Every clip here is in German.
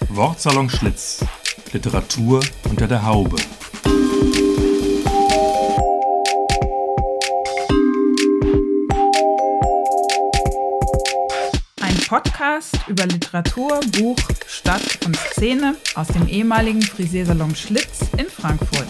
Wortsalon Schlitz. Literatur unter der Haube. Ein Podcast über Literatur, Buch, Stadt und Szene aus dem ehemaligen Frisiersalon Schlitz in Frankfurt.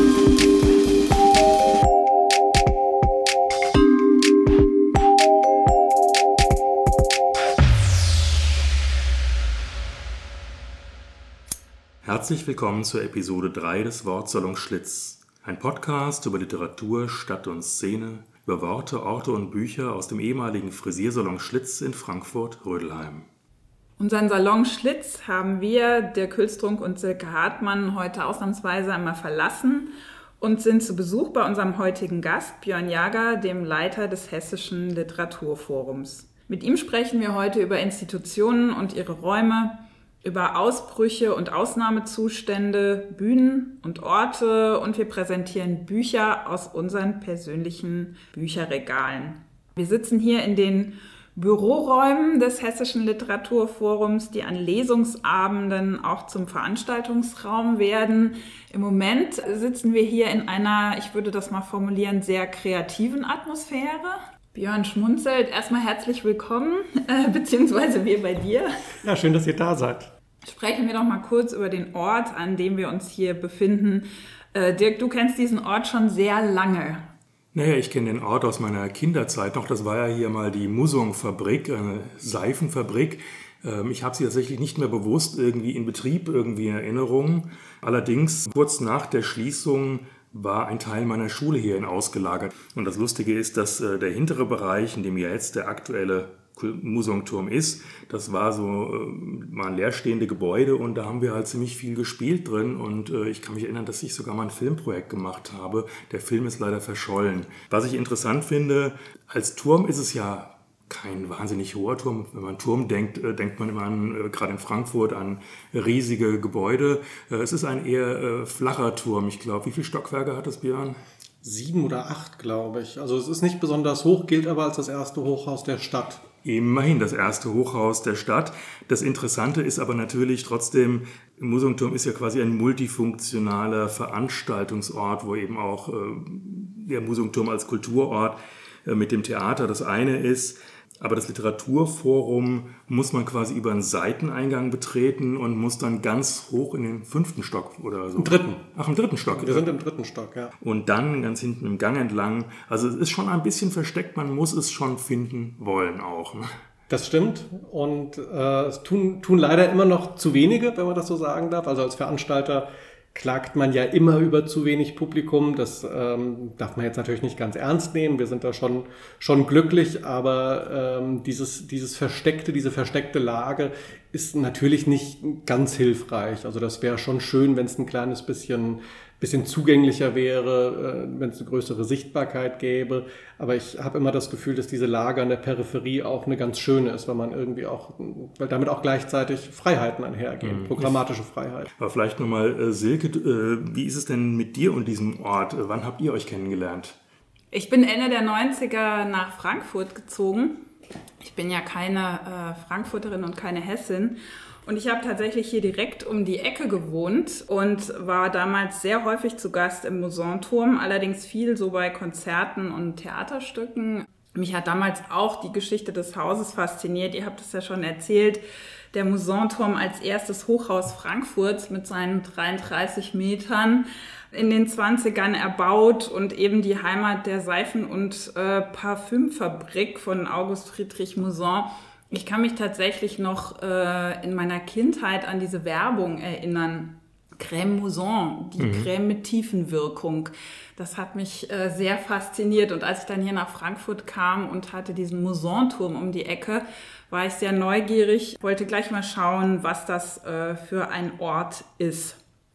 Herzlich willkommen zur Episode 3 des Wortsalon Schlitz. Ein Podcast über Literatur, Stadt und Szene, über Worte, Orte und Bücher aus dem ehemaligen Frisiersalon Schlitz in Frankfurt-Rödelheim. Unseren Salon Schlitz haben wir, Dirk Hülstrunk und Silke Hartmann, heute ausnahmsweise einmal verlassen und sind zu Besuch bei unserem heutigen Gast, Björn Jager, dem Leiter des Hessischen Literaturforums. Mit ihm sprechen wir heute über Institutionen und ihre Räume, über Ausbrüche und Ausnahmezustände, Bühnen und Orte, und wir präsentieren Bücher aus unseren persönlichen Bücherregalen. Wir sitzen hier in den Büroräumen des Hessischen Literaturforums, die an Lesungsabenden auch zum Veranstaltungsraum werden. Im Moment sitzen wir hier in einer, ich würde das mal formulieren, sehr kreativen Atmosphäre. Björn schmunzelt. Erstmal herzlich willkommen, beziehungsweise wir bei dir. Ja, schön, dass ihr da seid. Sprechen wir doch mal kurz über den Ort, an dem wir uns hier befinden. Dirk, du kennst diesen Ort schon sehr lange. Naja, ich kenne den Ort aus meiner Kinderzeit noch. Das war ja hier mal die Musung-Fabrik, eine Seifenfabrik. Ich habe sie tatsächlich nicht mehr bewusst irgendwie in Betrieb, irgendwie in Erinnerung. Allerdings, kurz nach der Schließung war ein Teil meiner Schule hierhin ausgelagert. Und das Lustige ist, dass der hintere Bereich, in dem ja jetzt der aktuelle Musongturm ist, das war so mal ein leerstehende Gebäude, und da haben wir halt ziemlich viel gespielt drin, und ich kann mich erinnern, dass ich sogar mal ein Filmprojekt gemacht habe. Der Film ist leider verschollen. Was ich interessant finde, als Turm ist es ja kein wahnsinnig hoher Turm. Wenn man Turm denkt, denkt man immer an, gerade in Frankfurt, an riesige Gebäude. Es ist ein eher flacher Turm. Ich glaube, wie viele Stockwerke hat das, Björn? 7 oder 8, glaube ich. Also es ist nicht besonders hoch, gilt aber als das erste Hochhaus der Stadt. Immerhin das erste Hochhaus der Stadt. Das Interessante ist aber natürlich trotzdem, Musongturm ist ja quasi ein multifunktionaler Veranstaltungsort, wo eben auch der Musongturm als Kulturort mit dem Theater das eine ist. Aber das Literaturforum muss man quasi über einen Seiteneingang betreten und muss dann ganz hoch in den 5. Stock oder so. Im 3. Ach, im 3. Stock. Wir sind im 3. Stock, ja. Und dann ganz hinten im Gang entlang. Also es ist schon ein bisschen versteckt, man muss es schon finden wollen auch. Ne? Das stimmt, und es tun leider immer noch zu wenige, wenn man das so sagen darf. Also als Veranstalter klagt man ja immer über zu wenig Publikum. Das darf man jetzt natürlich nicht ganz ernst nehmen. Wir sind da schon glücklich, aber diese versteckte Lage ist natürlich nicht ganz hilfreich. Also das wäre schon schön, wenn es ein kleines bisschen zugänglicher wäre, wenn es eine größere Sichtbarkeit gäbe. Aber ich habe immer das Gefühl, dass diese Lage an der Peripherie auch eine ganz schöne ist, weil damit auch gleichzeitig Freiheiten einhergehen, programmatische Freiheiten. Aber vielleicht nochmal, Silke, wie ist es denn mit dir und diesem Ort? Wann habt ihr euch kennengelernt? Ich bin Ende der 90er nach Frankfurt gezogen. Ich bin ja keine Frankfurterin und keine Hessin. Und ich habe tatsächlich hier direkt um die Ecke gewohnt und war damals sehr häufig zu Gast im Musongturm, allerdings viel so bei Konzerten und Theaterstücken. Mich hat damals auch die Geschichte des Hauses fasziniert. Ihr habt es ja schon erzählt. Der Musongturm als erstes Hochhaus Frankfurts mit seinen 33 Metern in den 20ern erbaut und eben die Heimat der Seifen- und Parfümfabrik von August Friedrich Mouzon. Ich kann mich tatsächlich noch in meiner Kindheit an diese Werbung erinnern. Crème Mouzon, die Crème mit Tiefenwirkung. Das hat mich sehr fasziniert. Und als ich dann hier nach Frankfurt kam und hatte diesen Musongturm um die Ecke, war ich sehr neugierig, wollte gleich mal schauen, was das für ein Ort ist.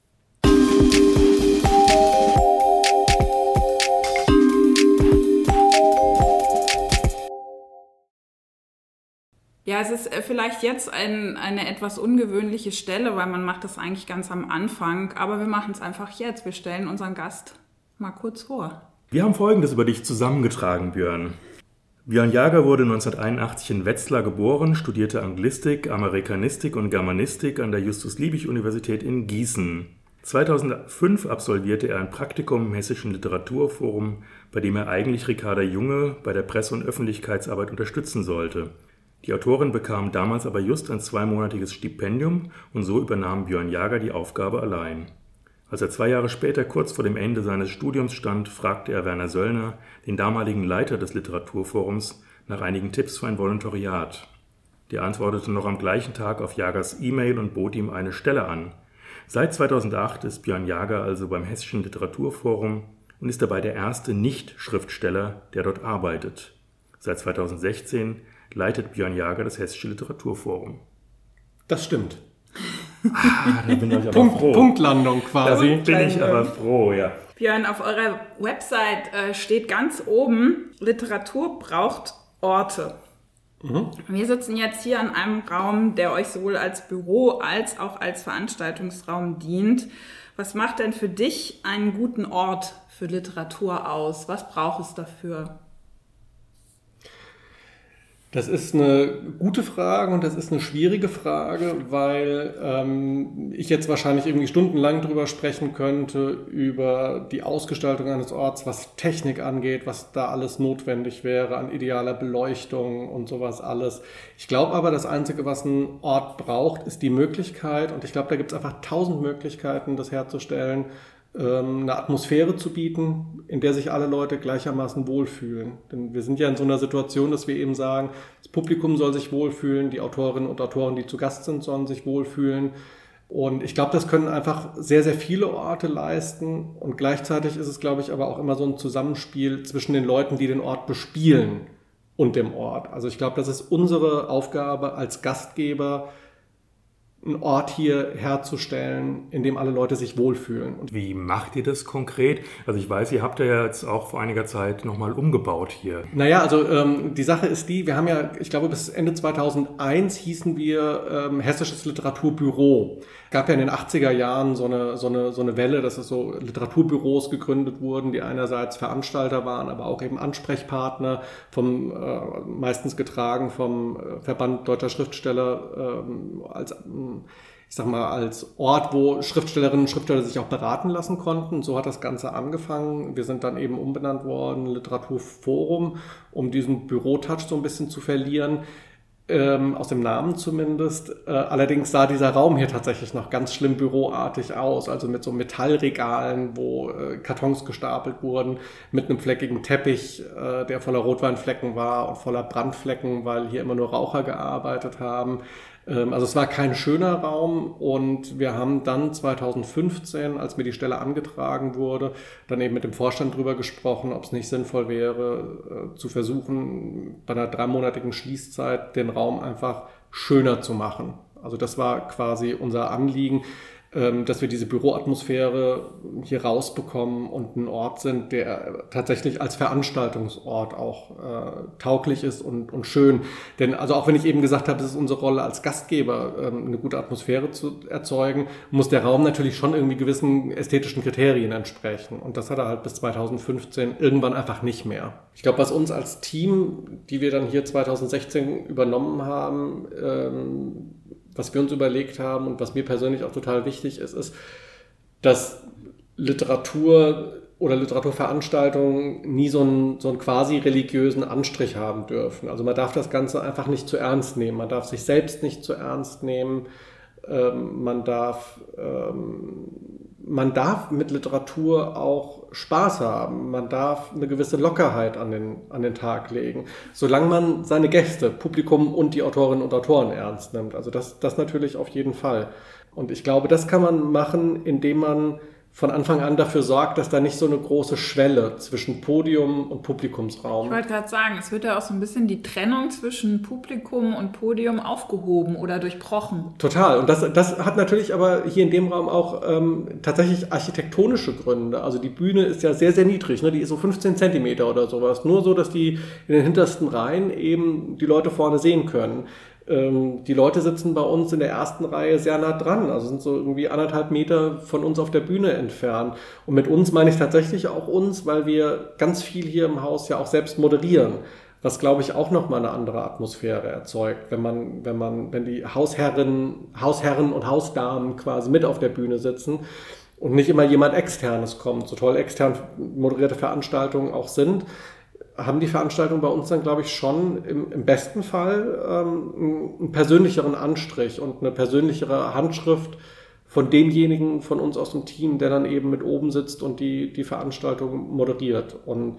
Ja, es ist vielleicht jetzt eine etwas ungewöhnliche Stelle, weil man macht das eigentlich ganz am Anfang. Aber wir machen es einfach jetzt. Wir stellen unseren Gast mal kurz vor. Wir haben Folgendes über dich zusammengetragen, Björn. Björn Jager wurde 1981 in Wetzlar geboren, studierte Anglistik, Amerikanistik und Germanistik an der Justus-Liebig-Universität in Gießen. 2005 absolvierte er ein Praktikum im Hessischen Literaturforum, bei dem er eigentlich Ricarda Junge bei der Presse- und Öffentlichkeitsarbeit unterstützen sollte. Die Autorin bekam damals aber just ein 2-monatiges Stipendium und so übernahm Björn Jager die Aufgabe allein. Als er 2 Jahre später kurz vor dem Ende seines Studiums stand, fragte er Werner Söllner, den damaligen Leiter des Literaturforums, nach einigen Tipps für ein Volontariat. Der antwortete noch am gleichen Tag auf Jagers E-Mail und bot ihm eine Stelle an. Seit 2008 ist Björn Jager also beim Hessischen Literaturforum und ist dabei der erste Nicht-Schriftsteller, der dort arbeitet. Seit 2016 leitet Björn Jager das Hessische Literaturforum. Das stimmt. Da bin ich aber froh. Punktlandung quasi. Da bin ich aber froh, ja. Björn, auf eurer Website steht ganz oben, Literatur braucht Orte. Wir sitzen jetzt hier in einem Raum, der euch sowohl als Büro als auch als Veranstaltungsraum dient. Was macht denn für dich einen guten Ort für Literatur aus? Was braucht es dafür? Das ist eine gute Frage und das ist eine schwierige Frage, weil ich jetzt wahrscheinlich irgendwie stundenlang drüber sprechen könnte, über die Ausgestaltung eines Orts, was Technik angeht, was da alles notwendig wäre an idealer Beleuchtung und sowas alles. Ich glaube aber, das Einzige, was ein Ort braucht, ist die Möglichkeit, und ich glaube, da gibt es einfach 1000 Möglichkeiten, das herzustellen, eine Atmosphäre zu bieten, in der sich alle Leute gleichermaßen wohlfühlen. Denn wir sind ja in so einer Situation, dass wir eben sagen, das Publikum soll sich wohlfühlen, die Autorinnen und Autoren, die zu Gast sind, sollen sich wohlfühlen. Und ich glaube, das können einfach sehr, sehr viele Orte leisten. Und gleichzeitig ist es, glaube ich, aber auch immer so ein Zusammenspiel zwischen den Leuten, die den Ort bespielen, und dem Ort. Also ich glaube, das ist unsere Aufgabe als Gastgeber, einen Ort hier herzustellen, in dem alle Leute sich wohlfühlen. Und wie macht ihr das konkret? Also ich weiß, ihr habt ja jetzt auch vor einiger Zeit nochmal umgebaut hier. Naja, also die Sache ist die, wir haben ja, ich glaube bis Ende 2001 hießen wir Hessisches Literaturbüro. Es gab ja in den 80er Jahren so eine Welle, dass es so Literaturbüros gegründet wurden, die einerseits Veranstalter waren, aber auch eben Ansprechpartner, meistens getragen vom Verband Deutscher Schriftsteller als Ort, wo Schriftstellerinnen und Schriftsteller sich auch beraten lassen konnten. So hat das Ganze angefangen. Wir sind dann eben umbenannt worden, Literaturforum, um diesen Bürotouch so ein bisschen zu verlieren. Aus dem Namen zumindest. Allerdings sah dieser Raum hier tatsächlich noch ganz schlimm büroartig aus, also mit so Metallregalen, wo Kartons gestapelt wurden, mit einem fleckigen Teppich, der voller Rotweinflecken war und voller Brandflecken, weil hier immer nur Raucher gearbeitet haben. Also es war kein schöner Raum, und wir haben dann 2015, als mir die Stelle angetragen wurde, dann eben mit dem Vorstand drüber gesprochen, ob es nicht sinnvoll wäre, zu versuchen, bei einer 3-monatigen Schließzeit den Raum einfach schöner zu machen. Also das war quasi unser Anliegen, dass wir diese Büroatmosphäre hier rausbekommen und ein Ort sind, der tatsächlich als Veranstaltungsort auch tauglich ist und schön. Denn also auch wenn ich eben gesagt habe, es ist unsere Rolle als Gastgeber, eine gute Atmosphäre zu erzeugen, muss der Raum natürlich schon irgendwie gewissen ästhetischen Kriterien entsprechen. Und das hat er halt bis 2015 irgendwann einfach nicht mehr. Ich glaube, was uns als Team, die wir dann hier 2016 übernommen haben, was wir uns überlegt haben und was mir persönlich auch total wichtig ist, dass Literatur oder Literaturveranstaltungen nie so einen quasi religiösen Anstrich haben dürfen. Also man darf das Ganze einfach nicht zu ernst nehmen. Man darf sich selbst nicht zu ernst nehmen. Man darf mit Literatur auch Spaß haben. Man darf eine gewisse Lockerheit an den Tag legen, solange man seine Gäste, Publikum und die Autorinnen und Autoren ernst nimmt. Also das natürlich auf jeden Fall. Und ich glaube, das kann man machen, indem man von Anfang an dafür sorgt, dass da nicht so eine große Schwelle zwischen Podium und Publikumsraum. Ich wollte gerade sagen, es wird ja auch so ein bisschen die Trennung zwischen Publikum und Podium aufgehoben oder durchbrochen. Total. Und das hat natürlich aber hier in dem Raum auch tatsächlich architektonische Gründe. Also die Bühne ist ja sehr, sehr niedrig, ne? Die ist so 15 Zentimeter oder sowas. Nur so, dass die in den hintersten Reihen eben die Leute vorne sehen können. Die Leute sitzen bei uns in der ersten Reihe sehr nah dran, also sind so irgendwie 1,5 Meter von uns auf der Bühne entfernt. Und mit uns meine ich tatsächlich auch uns, weil wir ganz viel hier im Haus ja auch selbst moderieren. was, glaube ich, auch nochmal eine andere Atmosphäre erzeugt, wenn die Hausherren und Hausdamen quasi mit auf der Bühne sitzen und nicht immer jemand Externes kommt. So toll extern moderierte Veranstaltungen auch sind, haben die Veranstaltungen bei uns dann, glaube ich, schon im besten Fall einen persönlicheren Anstrich und eine persönlichere Handschrift von demjenigen von uns aus dem Team, der dann eben mit oben sitzt und die Veranstaltung moderiert. Und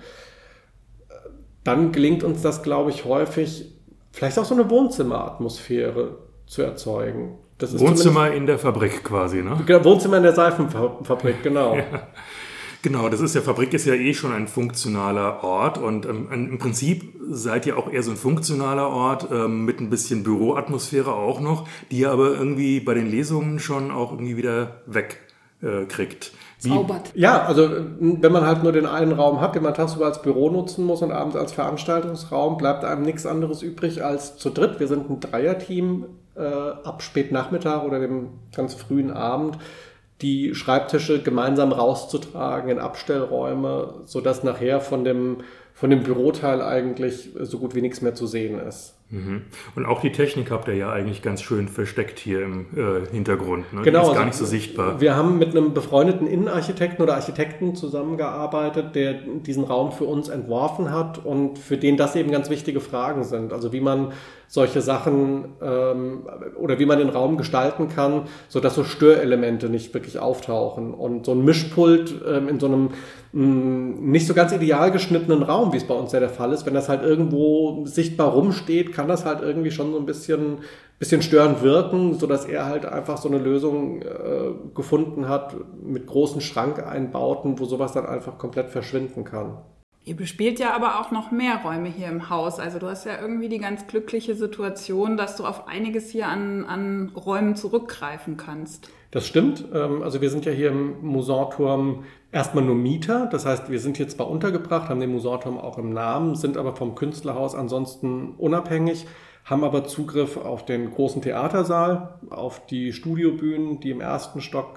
dann gelingt uns das, glaube ich, häufig, vielleicht auch so eine Wohnzimmeratmosphäre zu erzeugen. Das ist Wohnzimmer in der Fabrik quasi, ne? Wohnzimmer in der Seifenfabrik, genau. Ja. Genau, Fabrik ist ja eh schon ein funktionaler Ort und im Prinzip seid ihr auch eher so ein funktionaler Ort mit ein bisschen Büroatmosphäre auch noch, die ihr aber irgendwie bei den Lesungen schon auch irgendwie wieder wegkriegt. Zaubert. Ja, also wenn man halt nur den einen Raum hat, den man tagsüber als Büro nutzen muss und abends als Veranstaltungsraum, bleibt einem nichts anderes übrig als zu dritt. Wir sind ein Dreierteam ab Spätnachmittag oder dem ganz frühen Abend, die Schreibtische gemeinsam rauszutragen in Abstellräume, sodass nachher von dem Büroteil eigentlich so gut wie nichts mehr zu sehen ist. Und auch die Technik habt ihr ja eigentlich ganz schön versteckt hier im Hintergrund. Ne? Genau, die ist gar nicht so sichtbar. Wir haben mit einem befreundeten Innenarchitekten oder Architekten zusammengearbeitet, der diesen Raum für uns entworfen hat und für den das eben ganz wichtige Fragen sind. Also wie man solche Sachen oder wie man den Raum gestalten kann, sodass so Störelemente nicht wirklich auftauchen. Und so ein Mischpult in so einem nicht so ganz ideal geschnittenen Raum, wie es bei uns ja der Fall ist, wenn das halt irgendwo sichtbar rumsteht, kann das halt irgendwie schon so ein bisschen störend wirken, sodass er halt einfach so eine Lösung gefunden hat mit großen Schrankeinbauten, wo sowas dann einfach komplett verschwinden kann. Ihr bespielt ja aber auch noch mehr Räume hier im Haus. Also du hast ja irgendwie die ganz glückliche Situation, dass du auf einiges hier an Räumen zurückgreifen kannst. Das stimmt. Also wir sind ja hier im Musanturm erstmal nur Mieter. Das heißt, wir sind hier zwar untergebracht, haben den Musanturm auch im Namen, sind aber vom Künstlerhaus ansonsten unabhängig, haben aber Zugriff auf den großen Theatersaal, auf die Studiobühnen, die im ersten Stock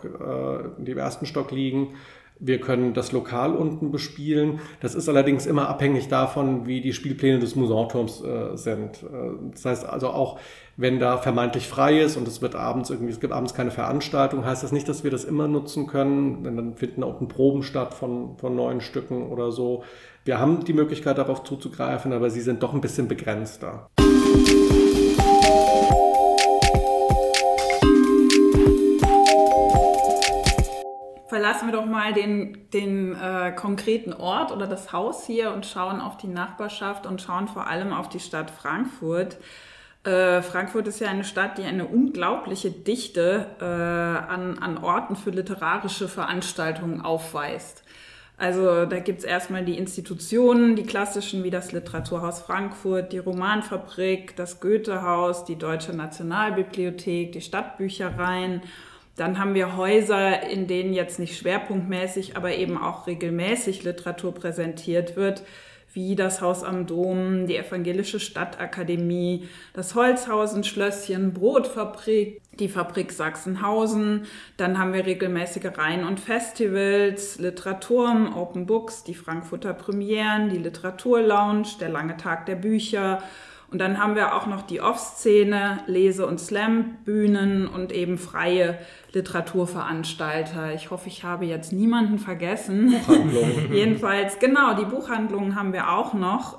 liegen. Wir können das Lokal unten bespielen. Das ist allerdings immer abhängig davon, wie die Spielpläne des Musanturms sind. Das heißt also auch, wenn da vermeintlich frei ist und es gibt abends keine Veranstaltung, heißt das nicht, dass wir das immer nutzen können. Denn dann finden auch Proben statt von neuen Stücken oder so. Wir haben die Möglichkeit, darauf zuzugreifen, aber sie sind doch ein bisschen begrenzter. Verlassen wir doch mal den konkreten Ort oder das Haus hier und schauen auf die Nachbarschaft und schauen vor allem auf die Stadt Frankfurt. Frankfurt ist ja eine Stadt, die eine unglaubliche Dichte an Orten für literarische Veranstaltungen aufweist. Also da gibt's erstmal die Institutionen, die klassischen wie das Literaturhaus Frankfurt, die Romanfabrik, das Goethehaus, die Deutsche Nationalbibliothek, die Stadtbüchereien. Dann haben wir Häuser, in denen jetzt nicht schwerpunktmäßig, aber eben auch regelmäßig Literatur präsentiert wird, wie das Haus am Dom, die Evangelische Stadtakademie, das Holzhausen-Schlösschen, Brotfabrik, die Fabrik Sachsenhausen. Dann haben wir regelmäßige Reihen und Festivals, Literaturm, Open Books, die Frankfurter Premieren, die Literaturlounge, der lange Tag der Bücher. Und dann haben wir auch noch die Off-Szene, Lese- und Slam-Bühnen und eben freie Literaturveranstalter. Ich hoffe, ich habe jetzt niemanden vergessen. Buchhandlungen. Jedenfalls, genau, die Buchhandlungen haben wir auch noch.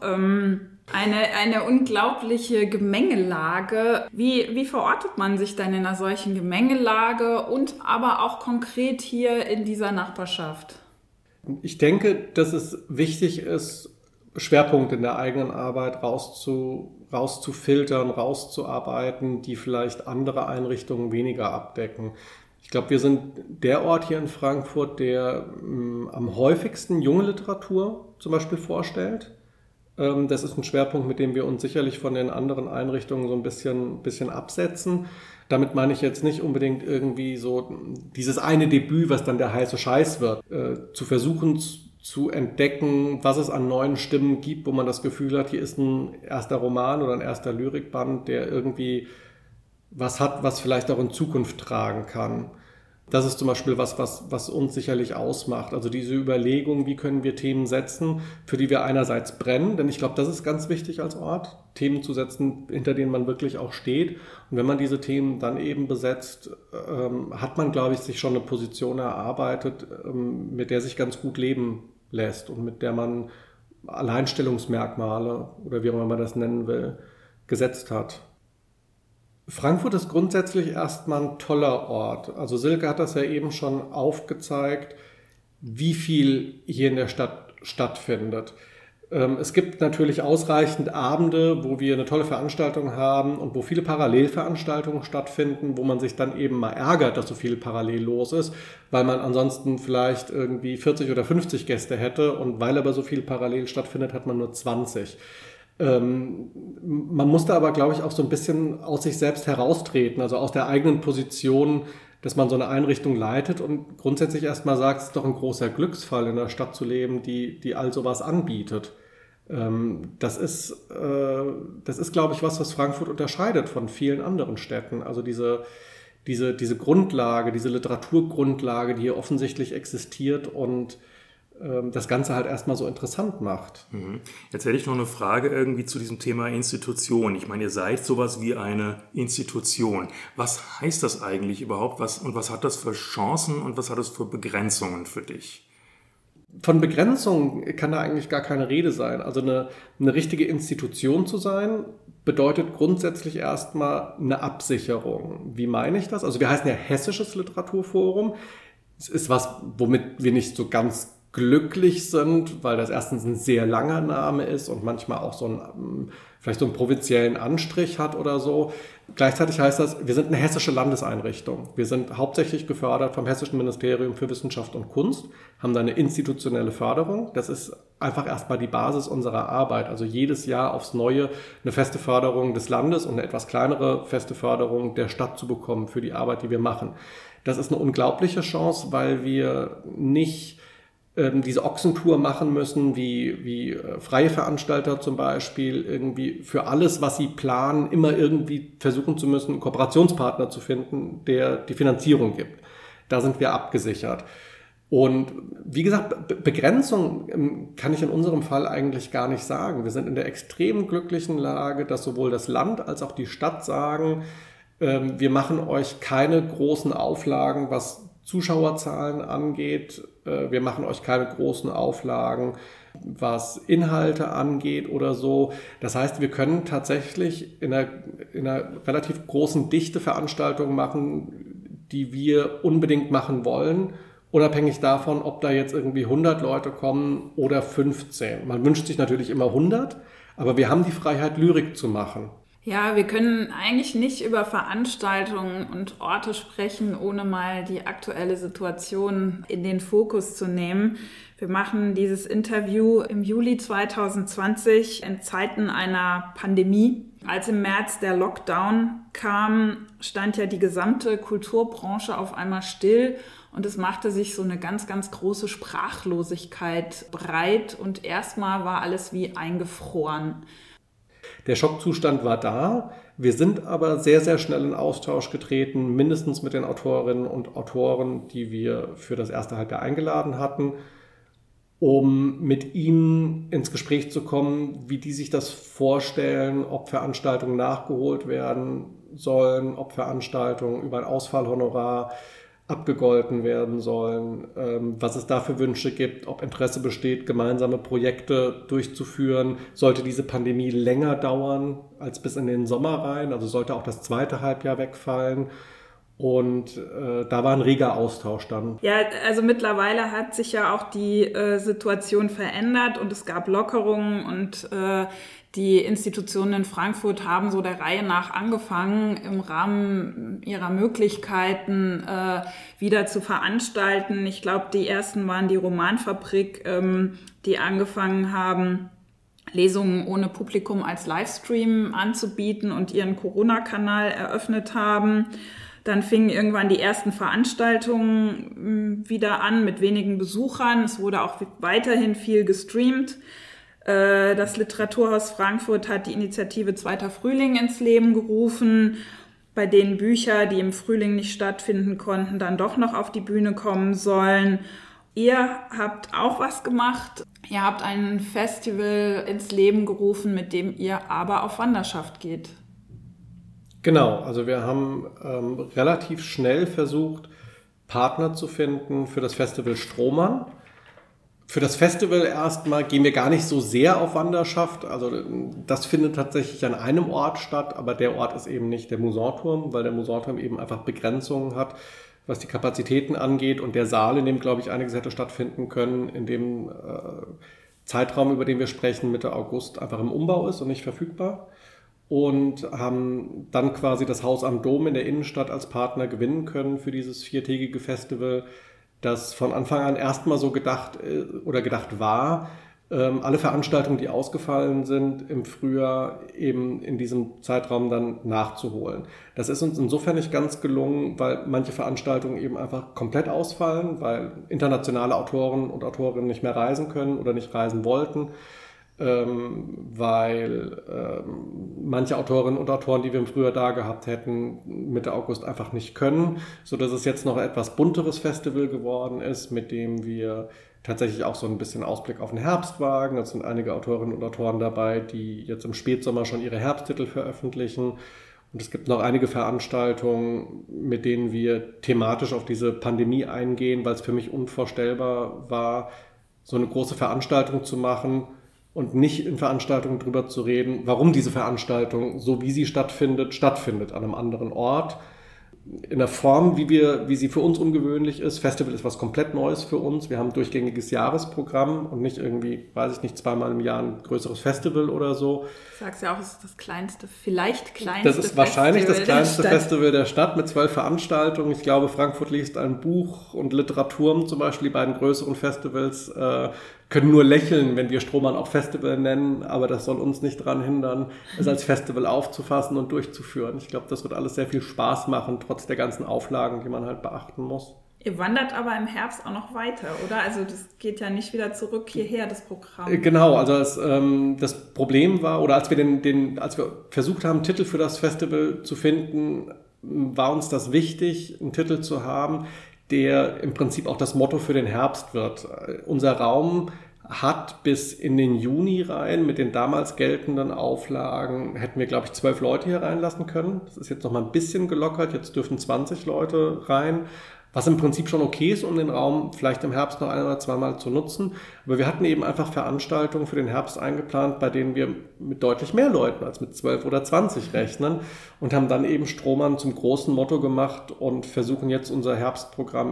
Eine unglaubliche Gemengelage. Wie verortet man sich denn in einer solchen Gemengelage und aber auch konkret hier in dieser Nachbarschaft? Ich denke, dass es wichtig ist, Schwerpunkte in der eigenen Arbeit rauszufiltern, rauszuarbeiten, die vielleicht andere Einrichtungen weniger abdecken. Ich glaube, wir sind der Ort hier in Frankfurt, der am häufigsten junge Literatur zum Beispiel vorstellt. Das ist ein Schwerpunkt, mit dem wir uns sicherlich von den anderen Einrichtungen so ein bisschen absetzen. Damit meine ich jetzt nicht unbedingt irgendwie so dieses eine Debüt, was dann der heiße Scheiß wird, zu versuchen zu entdecken, was es an neuen Stimmen gibt, wo man das Gefühl hat, hier ist ein erster Roman oder ein erster Lyrikband, der irgendwie was hat, was vielleicht auch in Zukunft tragen kann. Das ist zum Beispiel was uns sicherlich ausmacht. Also diese Überlegung, wie können wir Themen setzen, für die wir einerseits brennen, denn ich glaube, das ist ganz wichtig als Ort, Themen zu setzen, hinter denen man wirklich auch steht. Und wenn man diese Themen dann eben besetzt, hat man, glaube ich, sich schon eine Position erarbeitet, mit der sich ganz gut leben lässt und mit der man Alleinstellungsmerkmale oder wie auch immer man das nennen will, gesetzt hat. Frankfurt ist grundsätzlich erstmal ein toller Ort. Also Silke hat das ja eben schon aufgezeigt, wie viel hier in der Stadt stattfindet. Es gibt natürlich ausreichend Abende, wo wir eine tolle Veranstaltung haben und wo viele Parallelveranstaltungen stattfinden, wo man sich dann eben mal ärgert, dass so viel parallel los ist, weil man ansonsten vielleicht irgendwie 40 oder 50 Gäste hätte und weil aber so viel parallel stattfindet, hat man nur 20. Man musste aber, glaube ich, auch so ein bisschen aus sich selbst heraustreten, also aus der eigenen Position, dass man so eine Einrichtung leitet und grundsätzlich erstmal sagt, es ist doch ein großer Glücksfall, in einer Stadt zu leben, die all sowas anbietet. Das ist, glaube ich, was Frankfurt unterscheidet von vielen anderen Städten. Also diese Grundlage, diese Literaturgrundlage, die hier offensichtlich existiert und das Ganze halt erstmal so interessant macht. Jetzt hätte ich noch eine Frage irgendwie zu diesem Thema Institution. Ich meine, ihr seid sowas wie eine Institution. Was heißt das eigentlich überhaupt? Was hat das für Chancen und was hat das für Begrenzungen für dich? Von Begrenzungen kann da eigentlich gar keine Rede sein. Also eine richtige Institution zu sein, bedeutet grundsätzlich erstmal eine Absicherung. Wie meine ich das? Also wir heißen ja Hessisches Literaturforum. Es ist was, womit wir nicht so ganz glücklich sind, weil das erstens ein sehr langer Name ist und manchmal auch vielleicht so einen provinziellen Anstrich hat oder so. Gleichzeitig heißt das, wir sind eine hessische Landeseinrichtung. Wir sind hauptsächlich gefördert vom Hessischen Ministerium für Wissenschaft und Kunst, haben da eine institutionelle Förderung. Das ist einfach erstmal die Basis unserer Arbeit. Also jedes Jahr aufs Neue eine feste Förderung des Landes und eine etwas kleinere feste Förderung der Stadt zu bekommen für die Arbeit, die wir machen. Das ist eine unglaubliche Chance, weil wir nicht diese Ochsentour machen müssen, wie freie Veranstalter zum Beispiel, irgendwie für alles, was sie planen, immer irgendwie versuchen zu müssen, einen Kooperationspartner zu finden, der die Finanzierung gibt. Da sind wir abgesichert. Und wie gesagt, Begrenzung kann ich in unserem Fall eigentlich gar nicht sagen. Wir sind in der extrem glücklichen Lage, dass sowohl das Land als auch die Stadt sagen, wir machen euch keine großen Auflagen, was Zuschauerzahlen angeht. Wir machen euch keine großen Auflagen, was Inhalte angeht oder so. Das heißt, wir können tatsächlich in einer relativ großen Dichte Veranstaltungen machen, die wir unbedingt machen wollen, unabhängig davon, ob da jetzt irgendwie 100 Leute kommen oder 15. Man wünscht sich natürlich immer 100, aber wir haben die Freiheit, Lyrik zu machen. Ja, wir können eigentlich nicht über Veranstaltungen und Orte sprechen, ohne mal die aktuelle Situation in den Fokus zu nehmen. Wir machen dieses Interview im Juli 2020 in Zeiten einer Pandemie. Als im März der Lockdown kam, stand ja die gesamte Kulturbranche auf einmal still und es machte sich so eine ganz, ganz große Sprachlosigkeit breit und erstmal war alles wie eingefroren. Der Schockzustand war da. Wir sind aber sehr, sehr schnell in Austausch getreten, mindestens mit den Autorinnen und Autoren, die wir für das erste Halbjahr eingeladen hatten, um mit ihnen ins Gespräch zu kommen, wie die sich das vorstellen, ob Veranstaltungen nachgeholt werden sollen, ob Veranstaltungen über ein Ausfallhonorar abgegolten werden sollen, was es da für Wünsche gibt, ob Interesse besteht, gemeinsame Projekte durchzuführen. Sollte diese Pandemie länger dauern als bis in den Sommer rein, also sollte auch das zweite Halbjahr wegfallen. Und da war ein reger Austausch dann. Ja, also mittlerweile hat sich ja auch die Situation verändert und es gab Lockerungen und die Institutionen in Frankfurt haben so der Reihe nach angefangen, im Rahmen ihrer Möglichkeiten wieder zu veranstalten. Ich glaube, die ersten waren die Romanfabrik, die angefangen haben, Lesungen ohne Publikum als Livestream anzubieten und ihren Corona-Kanal eröffnet haben. Dann fingen irgendwann die ersten Veranstaltungen wieder an mit wenigen Besuchern. Es wurde auch weiterhin viel gestreamt. Das Literaturhaus Frankfurt hat die Initiative Zweiter Frühling ins Leben gerufen. bei denen Bücher, die im Frühling nicht stattfinden konnten, dann doch noch auf die Bühne kommen sollen. Ihr habt auch was gemacht. Ihr habt ein Festival ins Leben gerufen, mit dem ihr aber auf Wanderschaft geht. Genau, also wir haben relativ schnell versucht, Partner zu finden für das Festival Strohmann. Für das Festival erstmal gehen wir gar nicht so sehr auf Wanderschaft. Also das findet tatsächlich an einem Ort statt, aber der Ort ist eben nicht der Musanturm, weil der Musanturm eben einfach Begrenzungen hat, was die Kapazitäten angeht. Und der Saal, in dem, glaube ich, einiges hätte stattfinden können, in dem Zeitraum, über den wir sprechen, Mitte August, einfach im Umbau ist und nicht verfügbar. Und haben dann quasi das Haus am Dom in der Innenstadt als Partner gewinnen können für dieses 4-tägige Festival, das von Anfang an erstmal so gedacht war, alle Veranstaltungen, die ausgefallen sind im Frühjahr, eben in diesem Zeitraum dann nachzuholen. Das ist uns insofern nicht ganz gelungen, weil manche Veranstaltungen eben einfach komplett ausfallen, weil internationale Autoren und Autorinnen nicht mehr reisen können oder nicht reisen wollten, weil manche Autorinnen und Autoren, die wir im Frühjahr da gehabt hätten, Mitte August einfach nicht können, sodass es jetzt noch ein etwas bunteres Festival geworden ist, mit dem wir tatsächlich auch so ein bisschen Ausblick auf den Herbst wagen. Es sind einige Autorinnen und Autoren dabei, die jetzt im Spätsommer schon ihre Herbsttitel veröffentlichen. Und es gibt noch einige Veranstaltungen, mit denen wir thematisch auf diese Pandemie eingehen, weil es für mich unvorstellbar war, so eine große Veranstaltung zu machen und nicht in Veranstaltungen drüber zu reden, warum diese Veranstaltung, so wie sie stattfindet an einem anderen Ort. In der Form, wie sie für uns ungewöhnlich ist. Festival ist was komplett Neues für uns. Wir haben ein durchgängiges Jahresprogramm und nicht irgendwie, zweimal im Jahr ein größeres Festival oder so. Du sagst ja auch, es ist das kleinste Festival. Das ist wahrscheinlich das kleinste Festival der Stadt mit 12 Veranstaltungen. Ich glaube, Frankfurt liest ein Buch und Literaturm zum Beispiel, die beiden größeren Festivals, können nur lächeln, wenn wir Strohmann auch Festival nennen, aber das soll uns nicht daran hindern, es als Festival aufzufassen und durchzuführen. Ich glaube, das wird alles sehr viel Spaß machen, trotz der ganzen Auflagen, die man halt beachten muss. Ihr wandert aber im Herbst auch noch weiter, oder? Also das geht ja nicht wieder zurück hierher, das Programm. Genau, also das Problem war, oder als wir versucht haben, Titel für das Festival zu finden, war uns das wichtig, einen Titel zu haben, der im Prinzip auch das Motto für den Herbst wird. Unser Raum hat bis in den Juni rein, mit den damals geltenden Auflagen, hätten wir, glaube ich, 12 Leute hier reinlassen können. Das ist jetzt noch mal ein bisschen gelockert, jetzt dürfen 20 Leute rein, was im Prinzip schon okay ist, um den Raum vielleicht im Herbst noch ein- oder zweimal zu nutzen. Aber wir hatten eben einfach Veranstaltungen für den Herbst eingeplant, bei denen wir mit deutlich mehr Leuten als mit 12 oder 20 rechnen und haben dann eben Strohmann zum großen Motto gemacht und versuchen jetzt unser Herbstprogramm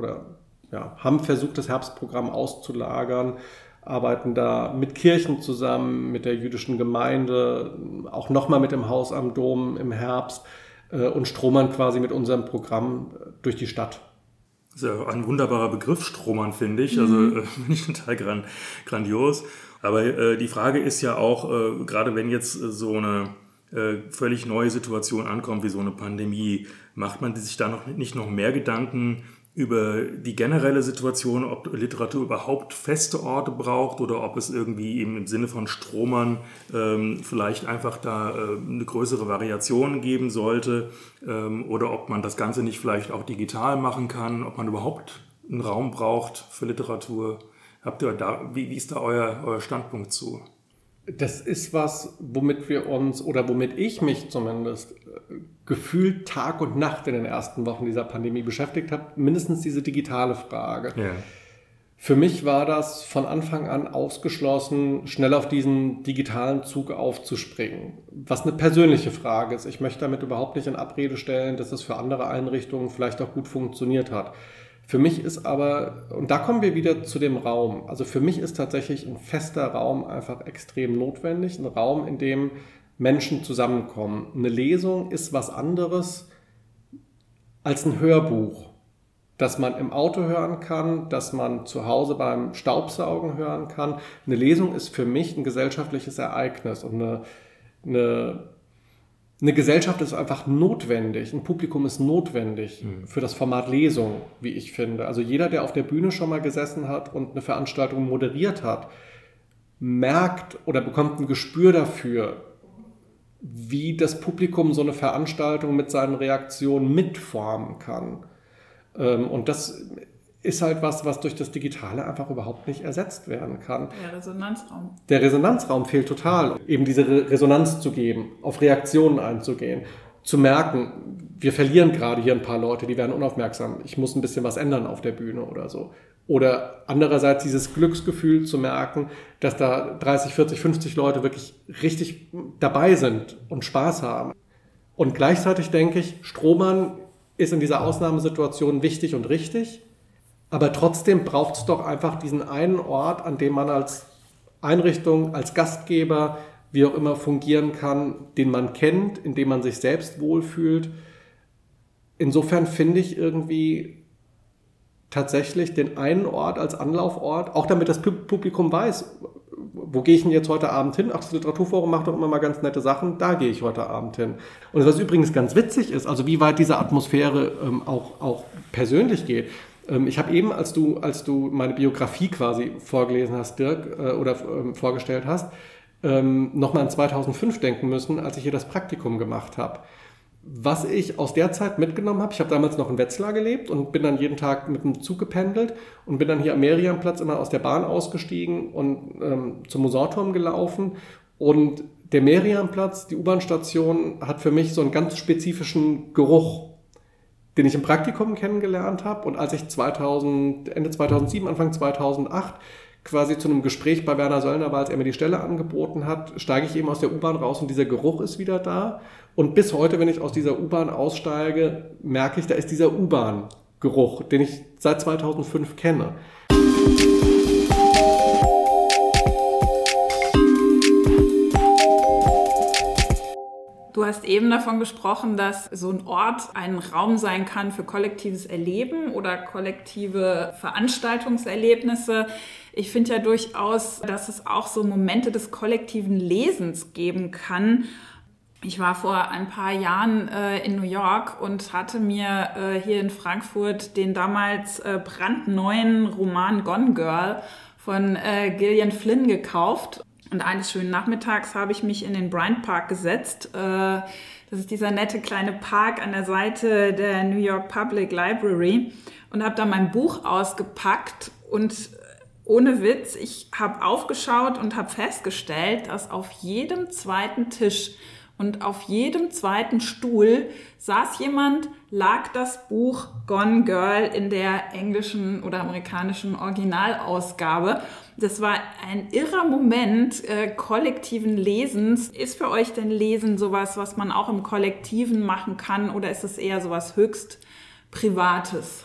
haben versucht, das Herbstprogramm auszulagern, arbeiten da mit Kirchen zusammen, mit der jüdischen Gemeinde, auch nochmal mit dem Haus am Dom im Herbst und Strohmann quasi mit unserem Programm durch die Stadt. Das ist ja ein wunderbarer Begriff, Strohmann, finde ich. Also finde ich total grandios. Aber die Frage ist ja auch, gerade wenn jetzt so eine völlig neue Situation ankommt, wie so eine Pandemie, macht man sich da nicht noch mehr Gedanken über die generelle Situation, ob Literatur überhaupt feste Orte braucht oder ob es irgendwie eben im Sinne von Strohmann vielleicht einfach da eine größere Variation geben sollte oder ob man das Ganze nicht vielleicht auch digital machen kann, ob man überhaupt einen Raum braucht für Literatur. Habt ihr wie ist da euer Standpunkt zu? Das ist was, womit ich mich zumindest gefühlt Tag und Nacht in den ersten Wochen dieser Pandemie beschäftigt habe, mindestens diese digitale Frage. Ja. Für mich war das von Anfang an ausgeschlossen, schnell auf diesen digitalen Zug aufzuspringen, was eine persönliche Frage ist. Ich möchte damit überhaupt nicht in Abrede stellen, dass es für andere Einrichtungen vielleicht auch gut funktioniert hat. Für mich ist aber, und da kommen wir wieder zu dem Raum, also für mich ist tatsächlich ein fester Raum einfach extrem notwendig, ein Raum, in dem Menschen zusammenkommen. Eine Lesung ist was anderes als ein Hörbuch, das man im Auto hören kann, das man zu Hause beim Staubsaugen hören kann. Eine Lesung ist für mich ein gesellschaftliches Ereignis und eine Gesellschaft ist einfach notwendig, ein Publikum ist notwendig für das Format Lesung, wie ich finde. Also jeder, der auf der Bühne schon mal gesessen hat und eine Veranstaltung moderiert hat, merkt oder bekommt ein Gespür dafür, wie das Publikum so eine Veranstaltung mit seinen Reaktionen mitformen kann. Und das ist halt was durch das Digitale einfach überhaupt nicht ersetzt werden kann. Der Resonanzraum. Der Resonanzraum fehlt total. Eben diese Resonanz zu geben, auf Reaktionen einzugehen, zu merken, wir verlieren gerade hier ein paar Leute, die werden unaufmerksam. Ich muss ein bisschen was ändern auf der Bühne oder so. Oder andererseits dieses Glücksgefühl zu merken, dass da 30, 40, 50 Leute wirklich richtig dabei sind und Spaß haben. Und gleichzeitig denke ich, Strohmann ist in dieser Ausnahmesituation wichtig und richtig. Aber trotzdem braucht es doch einfach diesen einen Ort, an dem man als Einrichtung, als Gastgeber, wie auch immer fungieren kann, den man kennt, in dem man sich selbst wohlfühlt. Insofern finde ich irgendwie tatsächlich den einen Ort als Anlaufort, auch damit das Publikum weiß, wo gehe ich denn jetzt heute Abend hin? Ach, das Literaturforum macht doch immer mal ganz nette Sachen, da gehe ich heute Abend hin. Und was übrigens ganz witzig ist, also wie weit diese Atmosphäre auch persönlich geht. Ich habe eben, als du meine Biografie quasi vorgelesen hast, Dirk, vorgestellt hast, nochmal an 2005 denken müssen, als ich hier das Praktikum gemacht habe. Was ich aus der Zeit mitgenommen habe, ich habe damals noch in Wetzlar gelebt und bin dann jeden Tag mit dem Zug gependelt und bin dann hier am Meriamplatz immer aus der Bahn ausgestiegen und zum Musorturm gelaufen. Und der Meriamplatz, die U-Bahn-Station, hat für mich so einen ganz spezifischen Geruch, den ich im Praktikum kennengelernt habe. Und als ich Ende 2007, Anfang 2008 quasi zu einem Gespräch bei Werner Söllner war, als er mir die Stelle angeboten hat, steige ich eben aus der U-Bahn raus und dieser Geruch ist wieder da. Und bis heute, wenn ich aus dieser U-Bahn aussteige, merke ich, da ist dieser U-Bahn-Geruch, den ich seit 2005 kenne. Du hast eben davon gesprochen, dass so ein Ort ein Raum sein kann für kollektives Erleben oder kollektive Veranstaltungserlebnisse. Ich finde ja durchaus, dass es auch so Momente des kollektiven Lesens geben kann. Ich war vor ein paar Jahren in New York und hatte mir hier in Frankfurt den damals brandneuen Roman Gone Girl von Gillian Flynn gekauft. Und eines schönen Nachmittags habe ich mich in den Bryant Park gesetzt. Das ist dieser nette kleine Park an der Seite der New York Public Library und habe da mein Buch ausgepackt und ohne Witz, ich habe aufgeschaut und habe festgestellt, dass auf jedem zweiten Tisch und auf jedem zweiten Stuhl saß jemand, lag das Buch Gone Girl in der englischen oder amerikanischen Originalausgabe. Das war ein irrer Moment kollektiven Lesens. Ist für euch denn Lesen sowas, was man auch im Kollektiven machen kann, oder ist es eher sowas höchst Privates?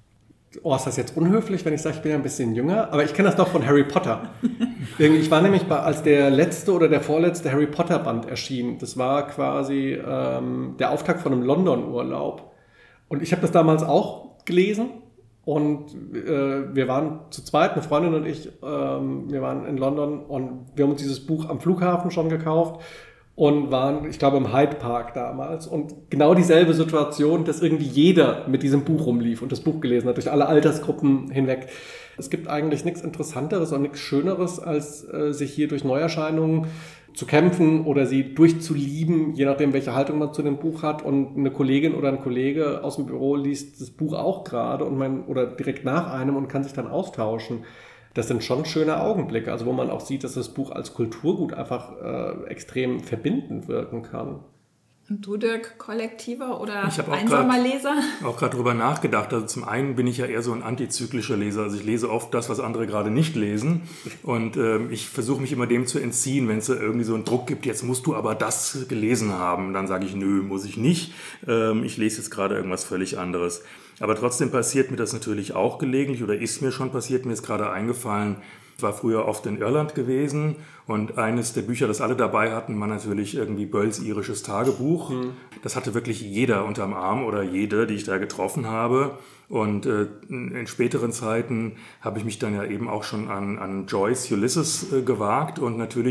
Oh, ist das jetzt unhöflich, wenn ich sage, ich bin ja ein bisschen jünger? Aber ich kenne das noch von Harry Potter. Ich war nämlich, als der letzte oder der vorletzte Harry Potter Band erschien, das war quasi der Auftakt von einem London-Urlaub. Und ich habe das damals auch gelesen. Und wir waren zu zweit, eine Freundin und ich, wir waren in London und wir haben uns dieses Buch am Flughafen schon gekauft und waren, ich glaube, im Hyde Park damals. Und genau dieselbe Situation, dass irgendwie jeder mit diesem Buch rumlief und das Buch gelesen hat, durch alle Altersgruppen hinweg. Es gibt eigentlich nichts Interessanteres und nichts Schöneres, als sich hier durch Neuerscheinungen zu kämpfen oder sie durchzulieben, je nachdem, welche Haltung man zu dem Buch hat. Und eine Kollegin oder ein Kollege aus dem Büro liest das Buch auch gerade oder direkt nach einem und kann sich dann austauschen. Das sind schon schöne Augenblicke, also wo man auch sieht, dass das Buch als Kulturgut einfach extrem verbindend wirken kann. Und du, Dirk, kollektiver oder einsamer Leser? Ich habe auch gerade drüber nachgedacht. Also zum einen bin ich ja eher so ein antizyklischer Leser. Also ich lese oft das, was andere gerade nicht lesen. Und ich versuche mich immer dem zu entziehen, wenn es irgendwie so einen Druck gibt, jetzt musst du aber das gelesen haben. Dann sage ich, nö, muss ich nicht. Ich lese jetzt gerade irgendwas völlig anderes. Aber trotzdem passiert mir das natürlich auch gelegentlich oder ist mir schon passiert. Mir ist gerade eingefallen, ich war früher oft in Irland gewesen und eines der Bücher, das alle dabei hatten, war natürlich irgendwie Bölls irisches Tagebuch. Das hatte wirklich jeder unterm Arm oder jede, die ich da getroffen habe. Und in späteren Zeiten habe ich mich dann ja eben auch schon an Joyce Ulysses gewagt und natürlich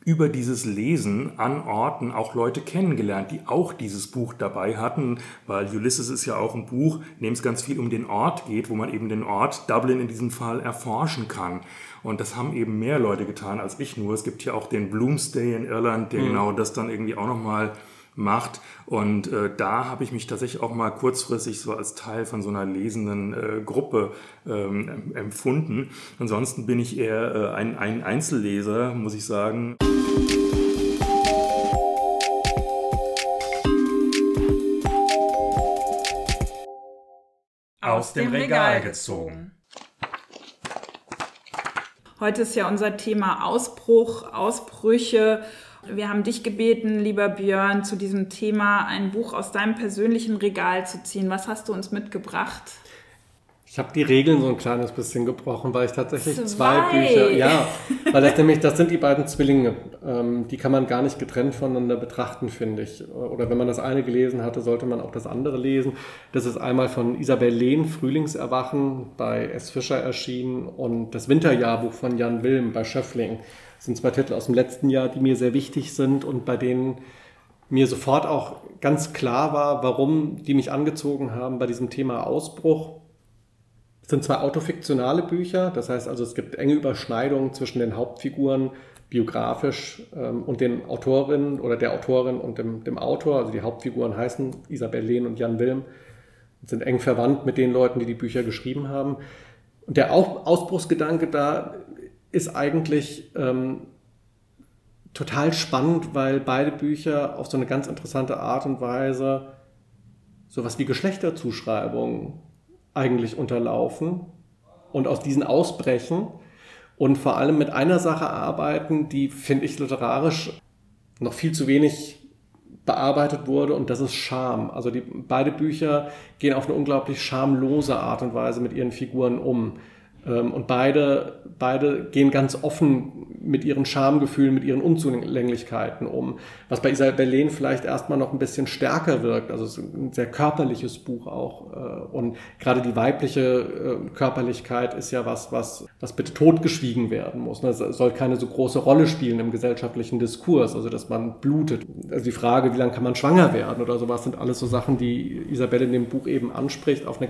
über dieses Lesen an Orten auch Leute kennengelernt, die auch dieses Buch dabei hatten, weil Ulysses ist ja auch ein Buch, in dem es ganz viel um den Ort geht, wo man eben den Ort, Dublin in diesem Fall, erforschen kann. Und das haben eben mehr Leute getan als ich nur. Es gibt ja auch den Bloomsday in Irland, der genau das dann irgendwie auch nochmal macht. Und da habe ich mich tatsächlich auch mal kurzfristig so als Teil von so einer lesenden Gruppe empfunden. Ansonsten bin ich eher ein Einzelleser, muss ich sagen. Aus dem Regal gezogen. Heute ist ja unser Thema Ausbruch, Ausbrüche. Wir haben dich gebeten, lieber Björn, zu diesem Thema ein Buch aus deinem persönlichen Regal zu ziehen. Was hast du uns mitgebracht? Ich habe die Regeln so ein kleines bisschen gebrochen, weil ich tatsächlich zwei Bücher, weil das sind die beiden Zwillinge, die kann man gar nicht getrennt voneinander betrachten, finde ich. Oder wenn man das eine gelesen hatte, sollte man auch das andere lesen. Das ist einmal von Isabel Lehn, Frühlingserwachen, bei S. Fischer erschienen, und das Winterjahrbuch von Jan Wilm bei Schöffling. Das sind zwei Titel aus dem letzten Jahr, die mir sehr wichtig sind und bei denen mir sofort auch ganz klar war, warum die mich angezogen haben bei diesem Thema Ausbruch. Es sind zwei autofiktionale Bücher, das heißt also, es gibt enge Überschneidungen zwischen den Hauptfiguren biografisch und den Autorinnen oder der Autorin und dem Autor. Also die Hauptfiguren heißen Isabel Lehn und Jan Wilm und sind eng verwandt mit den Leuten, die die Bücher geschrieben haben. Und der Ausbruchsgedanke da ist eigentlich total spannend, weil beide Bücher auf so eine ganz interessante Art und Weise sowas wie Geschlechterzuschreibungen eigentlich unterlaufen und aus diesen ausbrechen und vor allem mit einer Sache arbeiten, die, finde ich, literarisch noch viel zu wenig bearbeitet wurde, und das ist Scham. Also beide Bücher gehen auf eine unglaublich schamlose Art und Weise mit ihren Figuren um. Und beide gehen ganz offen mit ihren Schamgefühlen, mit ihren Unzulänglichkeiten um. Was bei Isabel Lehn vielleicht erstmal noch ein bisschen stärker wirkt. Also es ist ein sehr körperliches Buch auch. Und gerade die weibliche Körperlichkeit ist ja was bitte totgeschwiegen werden muss. Es soll keine so große Rolle spielen im gesellschaftlichen Diskurs, also dass man blutet. Also die Frage, wie lange kann man schwanger werden oder sowas, sind alles so Sachen, die Isabel in dem Buch eben anspricht, auf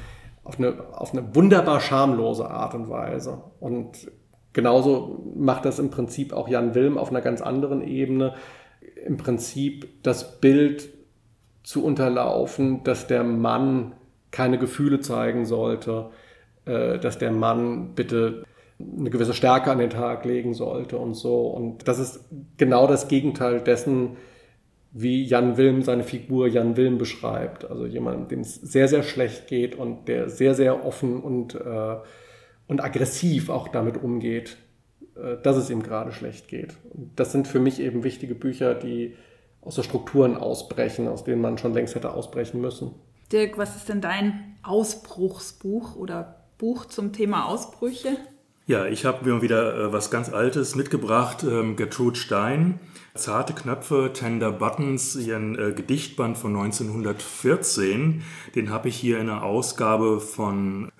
eine wunderbar schamlose Art und Weise. Und genauso macht das im Prinzip auch Jan Wilm auf einer ganz anderen Ebene. Im Prinzip das Bild zu unterlaufen, dass der Mann keine Gefühle zeigen sollte, dass der Mann bitte eine gewisse Stärke an den Tag legen sollte und so. Und das ist genau das Gegenteil dessen, wie Jan Wilm seine Figur Jan Wilm beschreibt. Also jemand, dem es sehr, sehr schlecht geht und der sehr, sehr offen und aggressiv auch damit umgeht, dass es ihm gerade schlecht geht. Und das sind für mich eben wichtige Bücher, die aus so Strukturen ausbrechen, aus denen man schon längst hätte ausbrechen müssen. Dirk, was ist denn dein Ausbruchsbuch oder Buch zum Thema Ausbrüche? Ja, ich habe mir wieder was ganz Altes mitgebracht, Gertrude Stein, Zarte Knöpfe, Tender Buttons, ihren Gedichtband von 1914. Den habe ich hier in einer Ausgabe von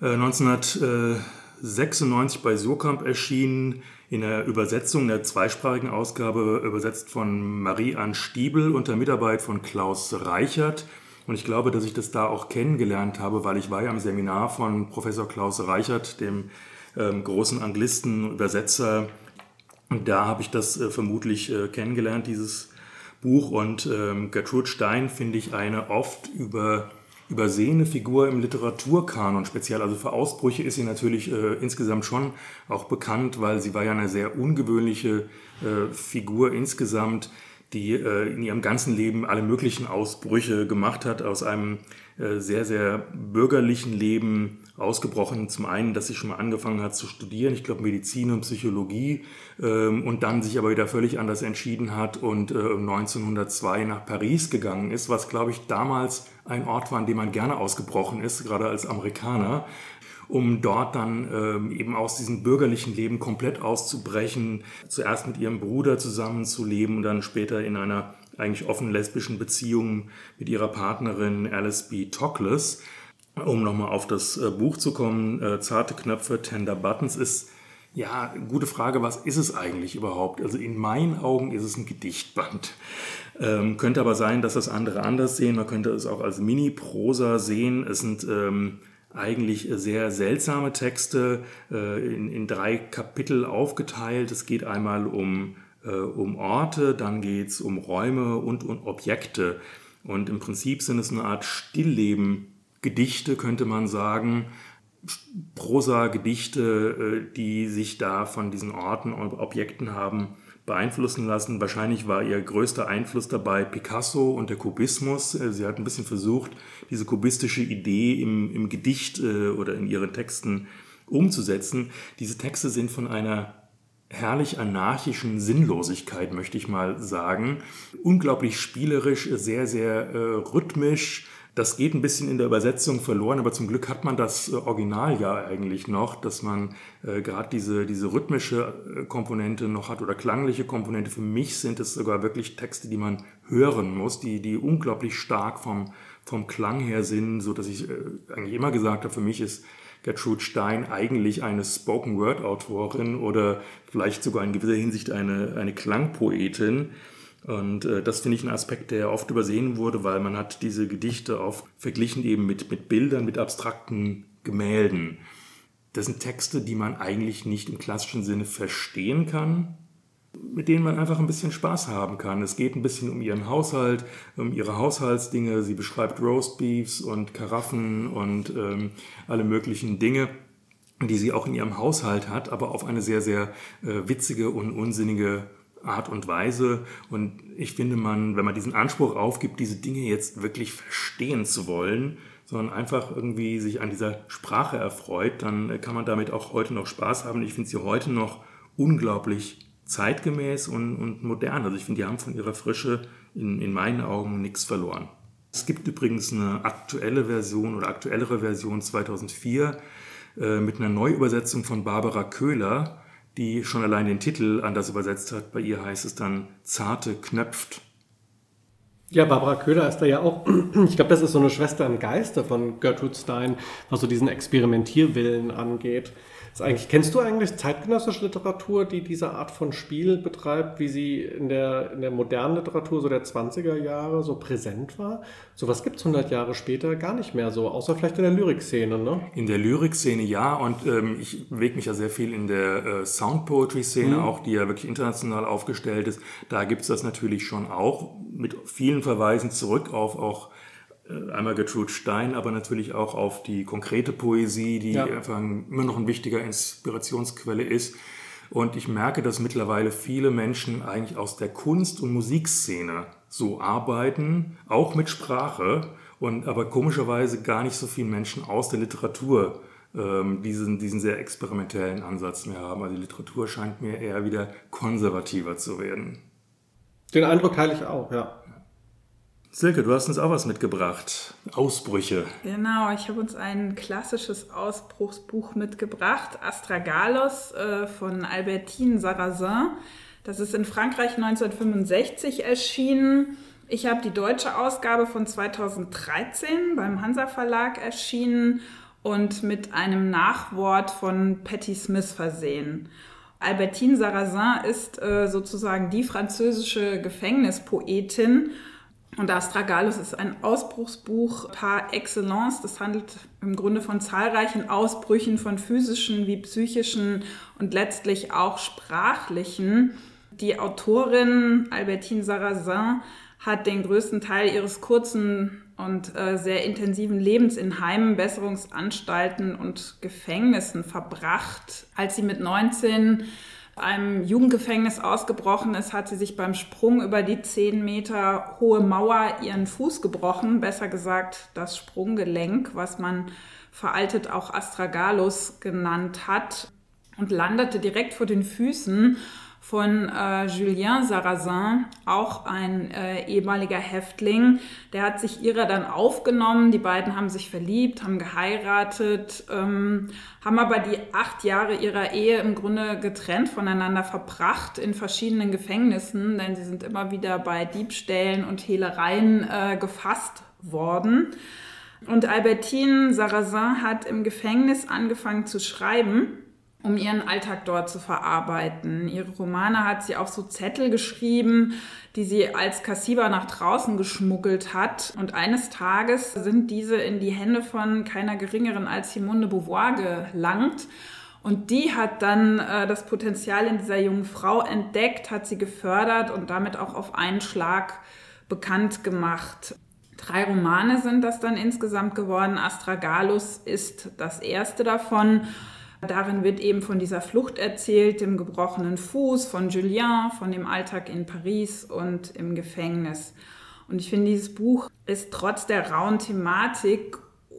1996 bei Suhrkamp erschienen, in der Übersetzung, der zweisprachigen Ausgabe, übersetzt von Marie-Ann Stiebel unter Mitarbeit von Klaus Reichert. Und ich glaube, dass ich das da auch kennengelernt habe, weil ich war ja im Seminar von Professor Klaus Reichert, dem großen Anglisten, Übersetzer. Und da habe ich das vermutlich kennengelernt, dieses Buch. Und Gertrude Stein finde ich eine oft übersehene Figur im Literaturkanon speziell. Also für Ausbrüche ist sie natürlich insgesamt schon auch bekannt, weil sie war ja eine sehr ungewöhnliche Figur insgesamt, die in ihrem ganzen Leben alle möglichen Ausbrüche gemacht hat, aus einem sehr, sehr bürgerlichen Leben ausgebrochen. Zum einen, dass sie schon mal angefangen hat zu studieren, ich glaube Medizin und Psychologie, und dann sich aber wieder völlig anders entschieden hat und 1902 nach Paris gegangen ist, was, glaube ich, damals ein Ort war, an dem man gerne ausgebrochen ist, gerade als Amerikaner, um dort dann eben aus diesem bürgerlichen Leben komplett auszubrechen, zuerst mit ihrem Bruder zusammenzuleben und dann später in einer eigentlich offen lesbischen Beziehung mit ihrer Partnerin Alice B. Toklas. Um nochmal auf das Buch zu kommen, Zarte Knöpfe, Tender Buttons ist Ja, gute Frage, was ist es eigentlich überhaupt? Also in meinen Augen ist es ein Gedichtband. Könnte aber sein, dass das andere anders sehen. Man könnte es auch als Mini-Prosa sehen. Es sind eigentlich sehr seltsame Texte, in 3 Kapitel aufgeteilt. Es geht einmal um Orte, dann geht es um Räume und um Objekte. Und im Prinzip sind es eine Art Stillleben-Gedichte, könnte man sagen. Prosa-Gedichte, die sich da von diesen Orten und Objekten haben beeinflussen lassen. Wahrscheinlich war ihr größter Einfluss dabei Picasso und der Kubismus. Sie hat ein bisschen versucht, diese kubistische Idee im Gedicht oder in ihren Texten umzusetzen. Diese Texte sind von einer herrlich anarchischen Sinnlosigkeit, möchte ich mal sagen. Unglaublich spielerisch, sehr, sehr rhythmisch. Das geht ein bisschen in der Übersetzung verloren, aber zum Glück hat man das Original ja eigentlich noch, dass man gerade diese rhythmische Komponente noch hat oder klangliche Komponente. Für mich sind es sogar wirklich Texte, die man hören muss, die unglaublich stark vom Klang her sind, so dass ich eigentlich immer gesagt habe, für mich ist Gertrude Stein eigentlich eine Spoken-Word-Autorin oder vielleicht sogar in gewisser Hinsicht eine Klangpoetin. Und das finde ich ein Aspekt, der oft übersehen wurde, weil man hat diese Gedichte oft verglichen eben mit Bildern, mit abstrakten Gemälden. Das sind Texte, die man eigentlich nicht im klassischen Sinne verstehen kann, mit denen man einfach ein bisschen Spaß haben kann. Es geht ein bisschen um ihren Haushalt, um ihre Haushaltsdinge. Sie beschreibt Roastbeefs und Karaffen und alle möglichen Dinge, die sie auch in ihrem Haushalt hat, aber auf eine sehr, sehr witzige und unsinnige Art und Weise. Und ich finde, wenn man diesen Anspruch aufgibt, diese Dinge jetzt wirklich verstehen zu wollen, sondern einfach irgendwie sich an dieser Sprache erfreut, dann kann man damit auch heute noch Spaß haben. Ich finde sie heute noch unglaublich zeitgemäß und modern. Also ich finde, die haben von ihrer Frische in meinen Augen nichts verloren. Es gibt übrigens eine aktuelle Version oder aktuellere Version 2004 mit einer Neuübersetzung von Barbara Köhler, die schon allein den Titel anders übersetzt hat. Bei ihr heißt es dann Zarte knöpft. Ja, Barbara Köhler ist da ja auch, ich glaube, das ist so eine Schwester im Geiste von Gertrude Stein, was so diesen Experimentierwillen angeht. Kennst du eigentlich zeitgenössische Literatur, die diese Art von Spiel betreibt, wie sie in der modernen Literatur so der 20er Jahre so präsent war? Sowas gibt es 100 Jahre später gar nicht mehr so, außer vielleicht in der Lyrikszene, ne? In der Lyrikszene ja, und ich bewege mich ja sehr viel in der Sound-Poetry-Szene auch, die ja wirklich international aufgestellt ist. Da gibt es das natürlich schon auch, mit vielen Verweisen zurück auf auch einmal Gertrude Stein, aber natürlich auch auf die konkrete Poesie, die einfach immer noch ein wichtiger Inspirationsquelle ist. Und ich merke, dass mittlerweile viele Menschen eigentlich aus der Kunst- und Musikszene so arbeiten, auch mit Sprache, aber komischerweise gar nicht so viele Menschen aus der Literatur diesen sehr experimentellen Ansatz mehr haben. Also die Literatur scheint mir eher wieder konservativer zu werden. Den Eindruck teile ich auch, ja. Silke, du hast uns auch was mitgebracht. Ausbrüche. Genau, ich habe uns ein klassisches Ausbruchsbuch mitgebracht. Astragalus von Albertine Sarrazin. Das ist in Frankreich 1965 erschienen. Ich habe die deutsche Ausgabe von 2013 beim Hansa Verlag erschienen und mit einem Nachwort von Patti Smith versehen. Albertine Sarrazin ist sozusagen die französische Gefängnispoetin. Und Astragalus ist ein Ausbruchsbuch par excellence. Das handelt im Grunde von zahlreichen Ausbrüchen von physischen wie psychischen und letztlich auch sprachlichen. Die Autorin Albertine Sarrazin hat den größten Teil ihres kurzen und sehr intensiven Lebens in Heimen, Besserungsanstalten und Gefängnissen verbracht. Als sie mit 19 einem Jugendgefängnis ausgebrochen ist, hat sie sich beim Sprung über die 10 Meter hohe Mauer ihren Fuß gebrochen, besser gesagt das Sprunggelenk, was man veraltet auch Astragalus genannt hat, und landete direkt vor den Füßen von Julien Sarrazin, auch ein ehemaliger Häftling. Der hat sich ihrer dann aufgenommen, die beiden haben sich verliebt, haben geheiratet, haben aber die 8 Jahre ihrer Ehe im Grunde getrennt voneinander verbracht in verschiedenen Gefängnissen, denn sie sind immer wieder bei Diebstählen und Hehlereien gefasst worden. Und Albertine Sarrazin hat im Gefängnis angefangen zu schreiben. um ihren Alltag dort zu verarbeiten. Ihre Romane hat sie auf so Zettel geschrieben, die sie als Kassiber nach draußen geschmuggelt hat. Und eines Tages sind diese in die Hände von keiner geringeren als Simone de Beauvoir gelangt. Und die hat dann das Potenzial in dieser jungen Frau entdeckt, hat sie gefördert und damit auch auf einen Schlag bekannt gemacht. 3 Romane sind das dann insgesamt geworden. Astragalus ist das erste davon. Darin wird eben von dieser Flucht erzählt, dem gebrochenen Fuß, von Julien, von dem Alltag in Paris und im Gefängnis. Und ich finde, dieses Buch ist trotz der rauen Thematik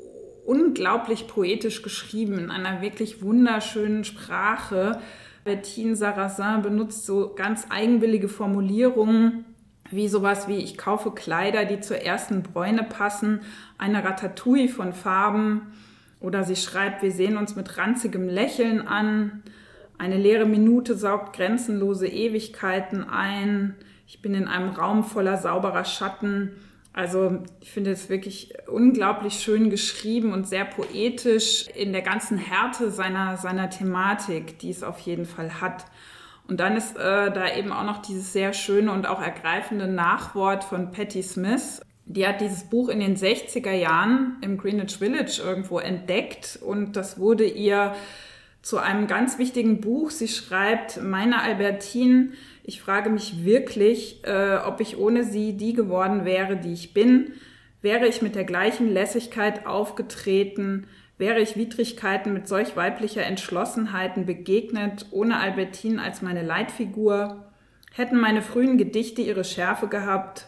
unglaublich poetisch geschrieben, in einer wirklich wunderschönen Sprache. Bertine Sarrazin benutzt so ganz eigenwillige Formulierungen, wie sowas wie: Ich kaufe Kleider, die zur ersten Bräune passen, eine Ratatouille von Farben. Oder sie schreibt: Wir sehen uns mit ranzigem Lächeln an. Eine leere Minute saugt grenzenlose Ewigkeiten ein. Ich bin in einem Raum voller sauberer Schatten. Also ich finde es wirklich unglaublich schön geschrieben und sehr poetisch in der ganzen Härte seiner Thematik, die es auf jeden Fall hat. Und dann ist da eben auch noch dieses sehr schöne und auch ergreifende Nachwort von Patti Smith. Die hat dieses Buch in den 60er Jahren im Greenwich Village irgendwo entdeckt und das wurde ihr zu einem ganz wichtigen Buch. Sie schreibt: Meine Albertine, ich frage mich wirklich, ob ich ohne sie die geworden wäre, die ich bin. Wäre ich mit der gleichen Lässigkeit aufgetreten? Wäre ich Widrigkeiten mit solch weiblicher Entschlossenheiten begegnet, ohne Albertine als meine Leitfigur? Hätten meine frühen Gedichte ihre Schärfe gehabt,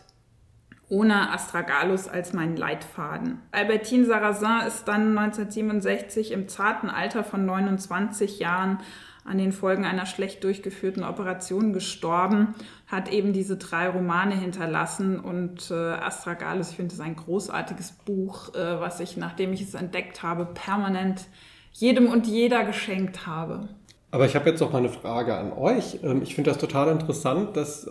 ohne Astragalus als meinen Leitfaden? Albertine Sarrazin ist dann 1967 im zarten Alter von 29 Jahren an den Folgen einer schlecht durchgeführten Operation gestorben, hat eben diese 3 Romane hinterlassen und Astragalus, ich finde es ein großartiges Buch, was ich, nachdem ich es entdeckt habe, permanent jedem und jeder geschenkt habe. Aber ich habe jetzt noch mal eine Frage an euch. Ich finde das total interessant, dass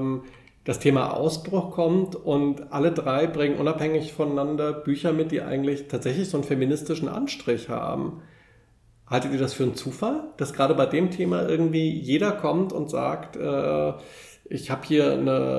das Thema Ausbruch kommt und alle 3 bringen unabhängig voneinander Bücher mit, die eigentlich tatsächlich so einen feministischen Anstrich haben. Haltet ihr das für einen Zufall, dass gerade bei dem Thema irgendwie jeder kommt und sagt, ich habe hier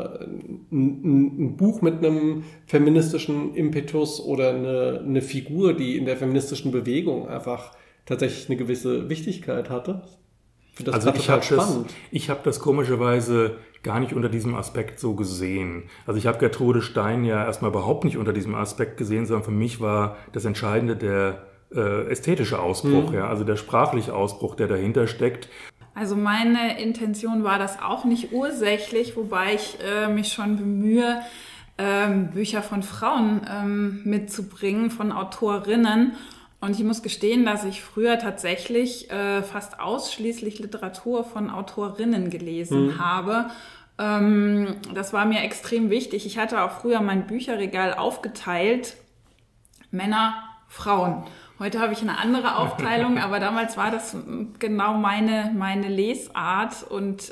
ein Buch mit einem feministischen Impetus oder eine Figur, die in der feministischen Bewegung einfach tatsächlich eine gewisse Wichtigkeit hatte? Also ich habe das komischerweise gar nicht unter diesem Aspekt so gesehen. Also ich habe Gertrude Stein ja erstmal überhaupt nicht unter diesem Aspekt gesehen, sondern für mich war das Entscheidende der ästhetische Ausbruch, ja, also der sprachliche Ausbruch, der dahinter steckt. Also meine Intention war das auch nicht ursächlich, wobei ich mich schon bemühe, Bücher von Frauen mitzubringen, von Autorinnen. Und ich muss gestehen, dass ich früher tatsächlich fast ausschließlich Literatur von Autorinnen gelesen habe. Das war mir extrem wichtig. Ich hatte auch früher mein Bücherregal aufgeteilt, Männer, Frauen. Heute habe ich eine andere Aufteilung, aber damals war das genau meine Lesart. Und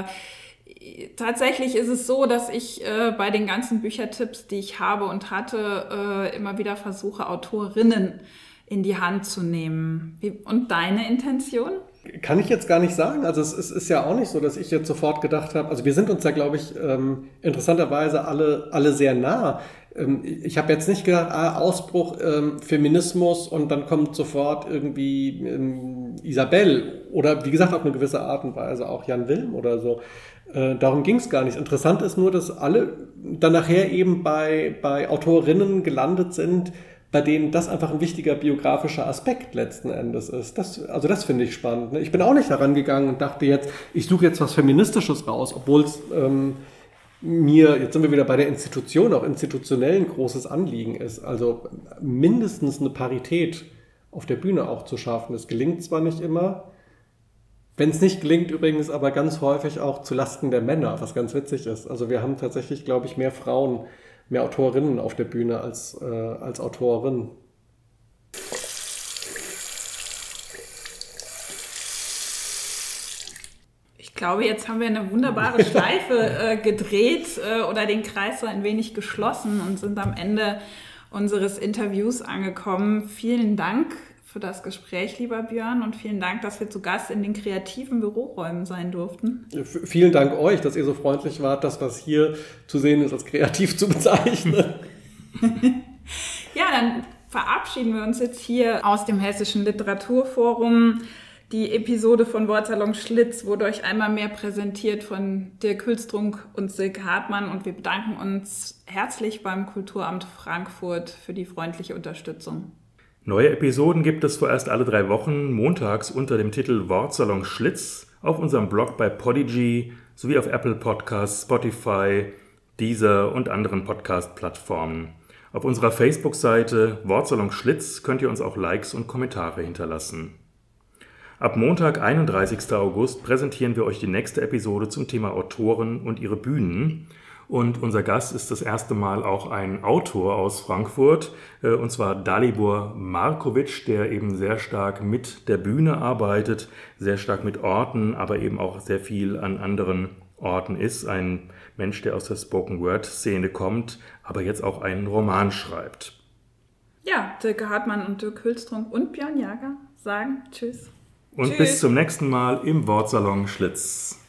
tatsächlich ist es so, dass ich bei den ganzen Büchertipps, die ich habe und hatte, immer wieder versuche, Autorinnen in die Hand zu nehmen. Und deine Intention? Kann ich jetzt gar nicht sagen. Also es ist ja auch nicht so, dass ich jetzt sofort gedacht habe, also wir sind uns ja, glaube ich, interessanterweise alle sehr nah. Ich habe jetzt nicht gedacht, Ausbruch, Feminismus und dann kommt sofort irgendwie Isabel oder wie gesagt auf eine gewisse Art und Weise auch Jan Wilm oder so. Darum ging es gar nicht. Interessant ist nur, dass alle dann nachher eben bei Autorinnen gelandet sind, bei denen das einfach ein wichtiger biografischer Aspekt letzten Endes ist. Das finde ich spannend. Ne? Ich bin auch nicht daran gegangen und dachte jetzt, ich suche jetzt was Feministisches raus, obwohl es jetzt sind wir wieder bei der Institution, auch institutionell ein großes Anliegen ist. Also mindestens eine Parität auf der Bühne auch zu schaffen. Das gelingt zwar nicht immer, wenn es nicht gelingt übrigens, aber ganz häufig auch zu Lasten der Männer, was ganz witzig ist. Also wir haben tatsächlich, glaube ich, mehr Frauen, mehr Autorinnen auf der Bühne als Autorinnen. Ich glaube, jetzt haben wir eine wunderbare Schleife gedreht oder den Kreis so ein wenig geschlossen und sind am Ende unseres Interviews angekommen. Vielen Dank für das Gespräch, lieber Björn, und vielen Dank, dass wir zu Gast in den kreativen Büroräumen sein durften. Vielen Dank euch, dass ihr so freundlich wart, das, was hier zu sehen ist, als kreativ zu bezeichnen. Ja, dann verabschieden wir uns jetzt hier aus dem Hessischen Literaturforum. Die Episode von Wortsalon Schlitz wurde euch einmal mehr präsentiert von Dirk Hülstrunk und Silke Hartmann und wir bedanken uns herzlich beim Kulturamt Frankfurt für die freundliche Unterstützung. Neue Episoden gibt es vorerst alle 3 Wochen, montags unter dem Titel Wortsalon Schlitz, auf unserem Blog bei Podigy sowie auf Apple Podcasts, Spotify, Deezer und anderen Podcast-Plattformen. Auf unserer Facebook-Seite Wortsalon Schlitz könnt ihr uns auch Likes und Kommentare hinterlassen. Ab Montag, 31. August, präsentieren wir euch die nächste Episode zum Thema Autoren und ihre Bühnen. Und unser Gast ist das erste Mal auch ein Autor aus Frankfurt, und zwar Dalibor Markovic, der eben sehr stark mit der Bühne arbeitet, sehr stark mit Orten, aber eben auch sehr viel an anderen Orten ist. Ein Mensch, der aus der Spoken-Word-Szene kommt, aber jetzt auch einen Roman schreibt. Ja, Silke Hartmann und Dirk Hülstrunk und Björn Jager sagen Tschüss. Und bis zum nächsten Mal im Wortsalon Schlitz.